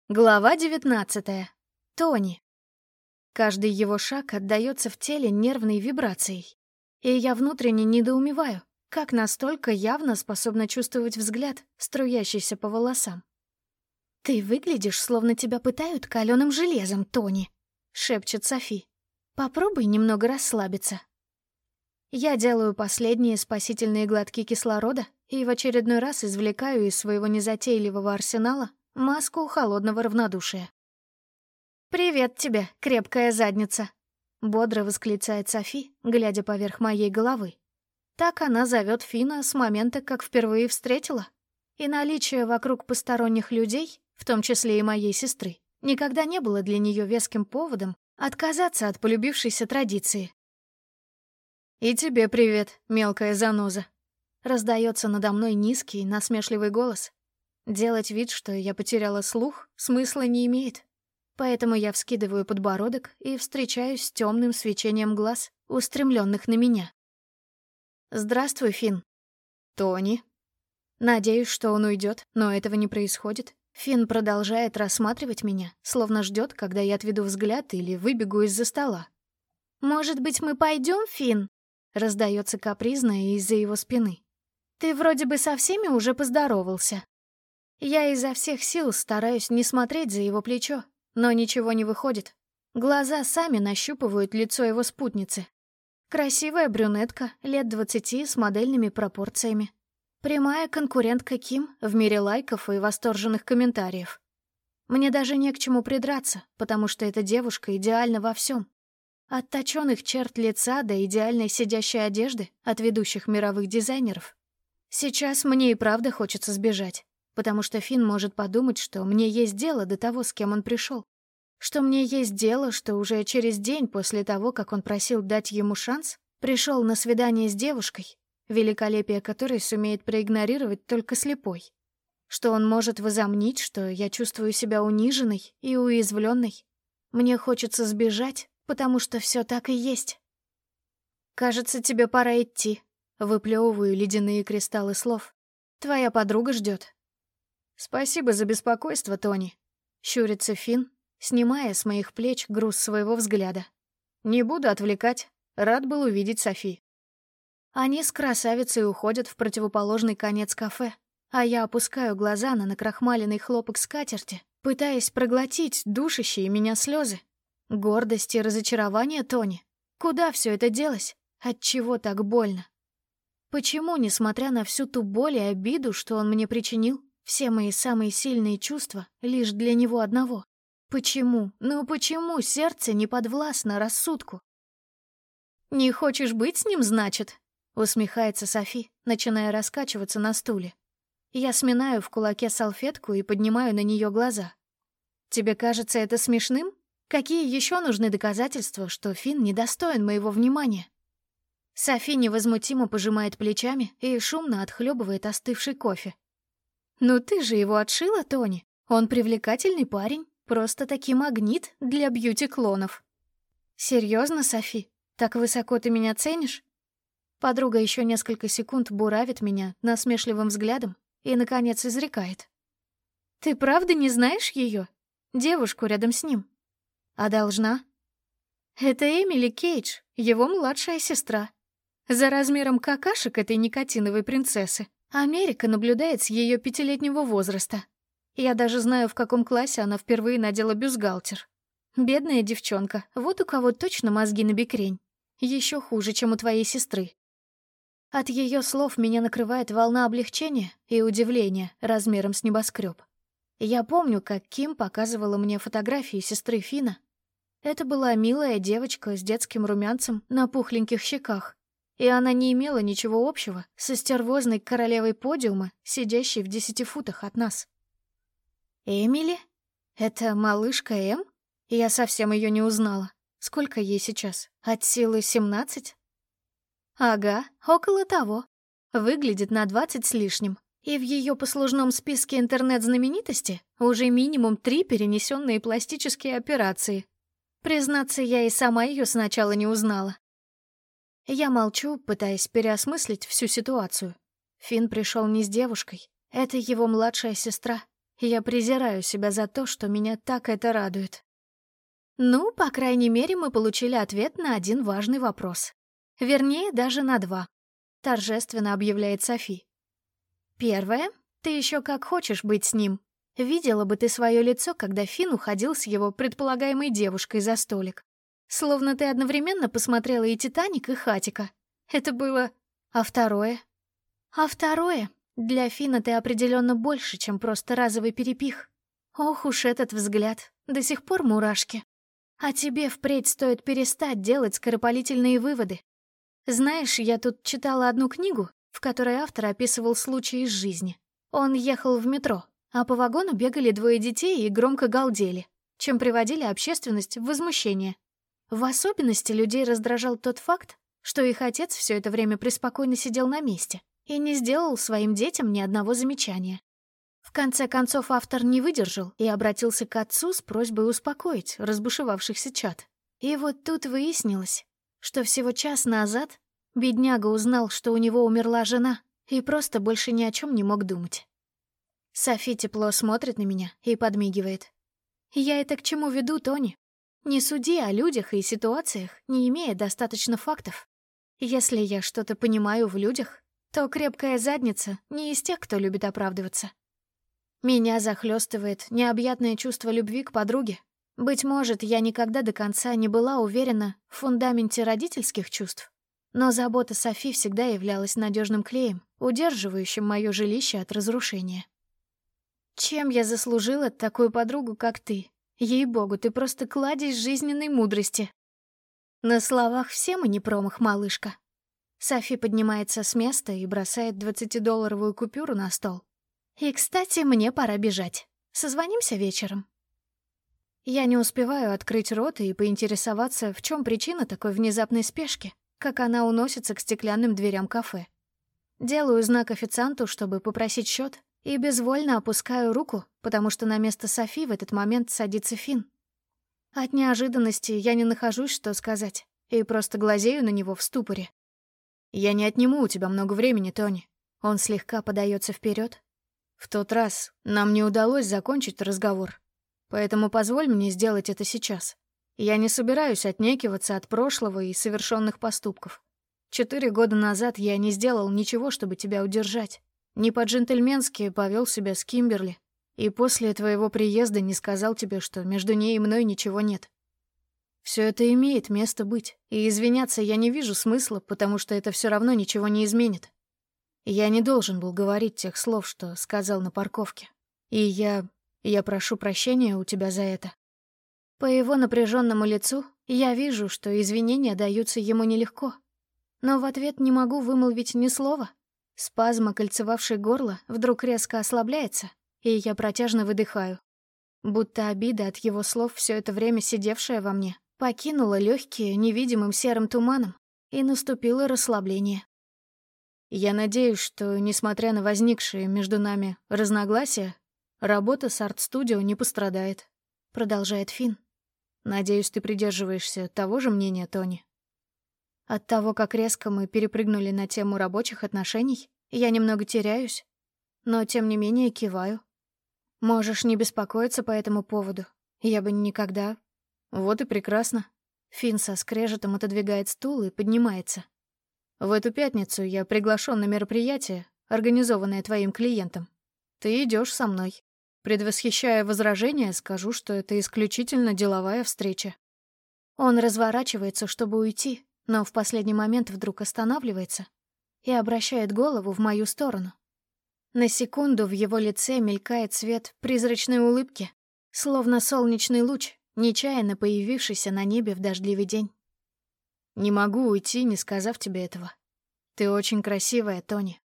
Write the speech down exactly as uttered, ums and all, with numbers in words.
Глава девятнадцатая. Тони. Каждый его шаг отдаётся в теле нервной вибрацией. И я внутренне недоумеваю, как настолько явно способна чувствовать взгляд, струящийся по волосам. «Ты выглядишь, словно тебя пытают калёным железом, Тони», — шепчет Софи. «Попробуй немного расслабиться». Я делаю последние спасительные глотки кислорода и в очередной раз извлекаю из своего незатейливого арсенала маску холодного равнодушия. «Привет тебе, крепкая задница!» — бодро восклицает Софи, глядя поверх моей головы. Так она зовет Фина с момента, как впервые встретила. И наличие вокруг посторонних людей, в том числе и моей сестры, никогда не было для нее веским поводом отказаться от полюбившейся традиции. «И тебе привет, мелкая заноза!» — раздается надо мной низкий, насмешливый голос. Делать вид, что я потеряла слух, смысла не имеет. Поэтому я вскидываю подбородок и встречаюсь с темным свечением глаз, устремленных на меня. «Здравствуй, Финн». «Тони». Надеюсь, что он уйдет, но этого не происходит. Финн продолжает рассматривать меня, словно ждет, когда я отведу взгляд или выбегу из-за стола. «Может быть, мы пойдем, Финн?» — раздается капризно из-за его спины. «Ты вроде бы со всеми уже поздоровался». Я изо всех сил стараюсь не смотреть за его плечо, но ничего не выходит. Глаза сами нащупывают лицо его спутницы. Красивая брюнетка, лет двадцати, с модельными пропорциями. Прямая конкурентка Ким в мире лайков и восторженных комментариев. Мне даже не к чему придраться, потому что эта девушка идеальна во всем. От точёных черт лица до идеальной сидящей одежды от ведущих мировых дизайнеров. Сейчас мне и правда хочется сбежать. Потому что Финн может подумать, что мне есть дело до того, с кем он пришел. Что мне есть дело, что уже через день после того, как он просил дать ему шанс, пришел на свидание с девушкой, великолепие которой сумеет проигнорировать только слепой. Что он может возомнить, что я чувствую себя униженной и уязвленной. Мне хочется сбежать, потому что все так и есть. «Кажется, тебе пора идти», — выплевываю ледяные кристаллы слов. «Твоя подруга ждет». «Спасибо за беспокойство, Тони», — щурится Финн, снимая с моих плеч груз своего взгляда. «Не буду отвлекать. Рад был увидеть Софи». Они с красавицей уходят в противоположный конец кафе, а я опускаю глаза на накрахмаленный хлопок скатерти, пытаясь проглотить душащие меня слезы. Гордость и разочарование Тони. Куда все это делось? Отчего так больно? Почему, несмотря на всю ту боль и обиду, что он мне причинил, все мои самые сильные чувства лишь для него одного? Почему, ну почему сердце не подвластно рассудку? «Не хочешь быть с ним, значит?» — усмехается Софи, начиная раскачиваться на стуле. Я сминаю в кулаке салфетку и поднимаю на нее глаза. «Тебе кажется это смешным? Какие еще нужны доказательства, что Финн недостоин моего внимания?» Софи невозмутимо пожимает плечами и шумно отхлебывает остывший кофе. «Ну ты же его отшила, Тони. Он привлекательный парень, просто-таки магнит для бьюти-клонов». «Серьезно, Софи? Так высоко ты меня ценишь?» Подруга еще несколько секунд буравит меня насмешливым взглядом и, наконец, изрекает. «Ты правда не знаешь ее? Девушку рядом с ним?» «А должна?» «Это Эмили Кейдж, его младшая сестра. За размером какашек этой никотиновой принцессы Америка наблюдает с ее пятилетнего возраста. Я даже знаю, в каком классе она впервые надела бюстгальтер. Бедная девчонка, вот у кого точно мозги набекрень. Еще хуже, чем у твоей сестры». От ее слов меня накрывает волна облегчения и удивления размером с небоскреб. Я помню, как Ким показывала мне фотографии сестры Фина. Это была милая девочка с детским румянцем на пухленьких щеках. И она не имела ничего общего со стервозной королевой подиума, сидящей в десяти футах от нас. Эмили? Это малышка Эм? Я совсем ее не узнала. Сколько ей сейчас? От силы семнадцать? Ага, около того. Выглядит на двадцать с лишним. И в ее послужном списке интернет-знаменитости уже минимум три перенесенные пластические операции. Признаться, я и сама ее сначала не узнала. Я молчу, пытаясь переосмыслить всю ситуацию. Финн пришел не с девушкой. Это его младшая сестра. Я презираю себя за то, что меня так это радует. Ну, по крайней мере, мы получили ответ на один важный вопрос. Вернее, даже на два. Торжественно объявляет Софи. Первое. Ты еще как хочешь быть с ним. Видела бы ты свое лицо, когда Финн уходил с его предполагаемой девушкой за столик. Словно ты одновременно посмотрела и «Титаник», и «Хатико». Это было... А второе? А второе? Для Финна ты определенно больше, чем просто разовый перепих. Ох уж этот взгляд. До сих пор мурашки. А тебе впредь стоит перестать делать скоропалительные выводы. Знаешь, я тут читала одну книгу, в которой автор описывал случай из жизни. Он ехал в метро, а по вагону бегали двое детей и громко галдели, чем приводили общественность в возмущение. В особенности людей раздражал тот факт, что их отец все это время преспокойно сидел на месте и не сделал своим детям ни одного замечания. В конце концов автор не выдержал и обратился к отцу с просьбой успокоить разбушевавшихся чад. И вот тут выяснилось, что всего час назад бедняга узнал, что у него умерла жена, и просто больше ни о чем не мог думать. Софи тепло смотрит на меня и подмигивает. Я это к чему веду, Тони? Не суди о людях и ситуациях, не имея достаточно фактов. Если я что-то понимаю в людях, то крепкая задница не из тех, кто любит оправдываться. Меня захлестывает необъятное чувство любви к подруге. Быть может, я никогда до конца не была уверена в фундаменте родительских чувств, но забота Софи всегда являлась надежным клеем, удерживающим мое жилище от разрушения. Чем я заслужила такую подругу, как ты? Ей-богу, ты просто кладезь жизненной мудрости. На словах все мы не промах, малышка. Софи поднимается с места и бросает двадцатидолларовую купюру на стол. И, кстати, мне пора бежать. Созвонимся вечером. Я не успеваю открыть рот и поинтересоваться, в чем причина такой внезапной спешки, как она уносится к стеклянным дверям кафе. Делаю знак официанту, чтобы попросить счет, и безвольно опускаю руку, потому что на место Софи в этот момент садится Финн. От неожиданности я не нахожусь, что сказать, и просто глазею на него в ступоре. «Я не отниму у тебя много времени, Тони». Он слегка подается вперед. «В тот раз нам не удалось закончить разговор, поэтому позволь мне сделать это сейчас. Я не собираюсь отнекиваться от прошлого и совершенных поступков. Четыре года назад я не сделал ничего, чтобы тебя удержать. Не по-джентльменски повел себя с Кимберли, и после твоего приезда не сказал тебе, что между ней и мной ничего нет. Все это имеет место быть, и извиняться я не вижу смысла, потому что это все равно ничего не изменит. Я не должен был говорить тех слов, что сказал на парковке. И я... я прошу прощения у тебя за это». По его напряженному лицу я вижу, что извинения даются ему нелегко. Но в ответ не могу вымолвить ни слова. Спазм, окольцевавший горло, вдруг резко ослабляется, и я протяжно выдыхаю. Будто обида от его слов, все это время сидевшая во мне, покинула легкие невидимым серым туманом, и наступило расслабление. Я надеюсь, что, несмотря на возникшие между нами разногласия, работа с арт-студио не пострадает, продолжает Финн. Надеюсь, ты придерживаешься того же мнения, Тони. От того, как резко мы перепрыгнули на тему рабочих отношений, я немного теряюсь, но тем не менее киваю. Можешь не беспокоиться по этому поводу. Я бы никогда... Вот и прекрасно. Финн со скрежетом отодвигает стул и поднимается. В эту пятницу я приглашен на мероприятие, организованное твоим клиентом. Ты идешь со мной. Предвосхищая возражения, скажу, что это исключительно деловая встреча. Он разворачивается, чтобы уйти, но в последний момент вдруг останавливается и обращает голову в мою сторону. На секунду в его лице мелькает свет призрачной улыбки, словно солнечный луч, нечаянно появившийся на небе в дождливый день. «Не могу уйти, не сказав тебе этого. Ты очень красивая, Тони.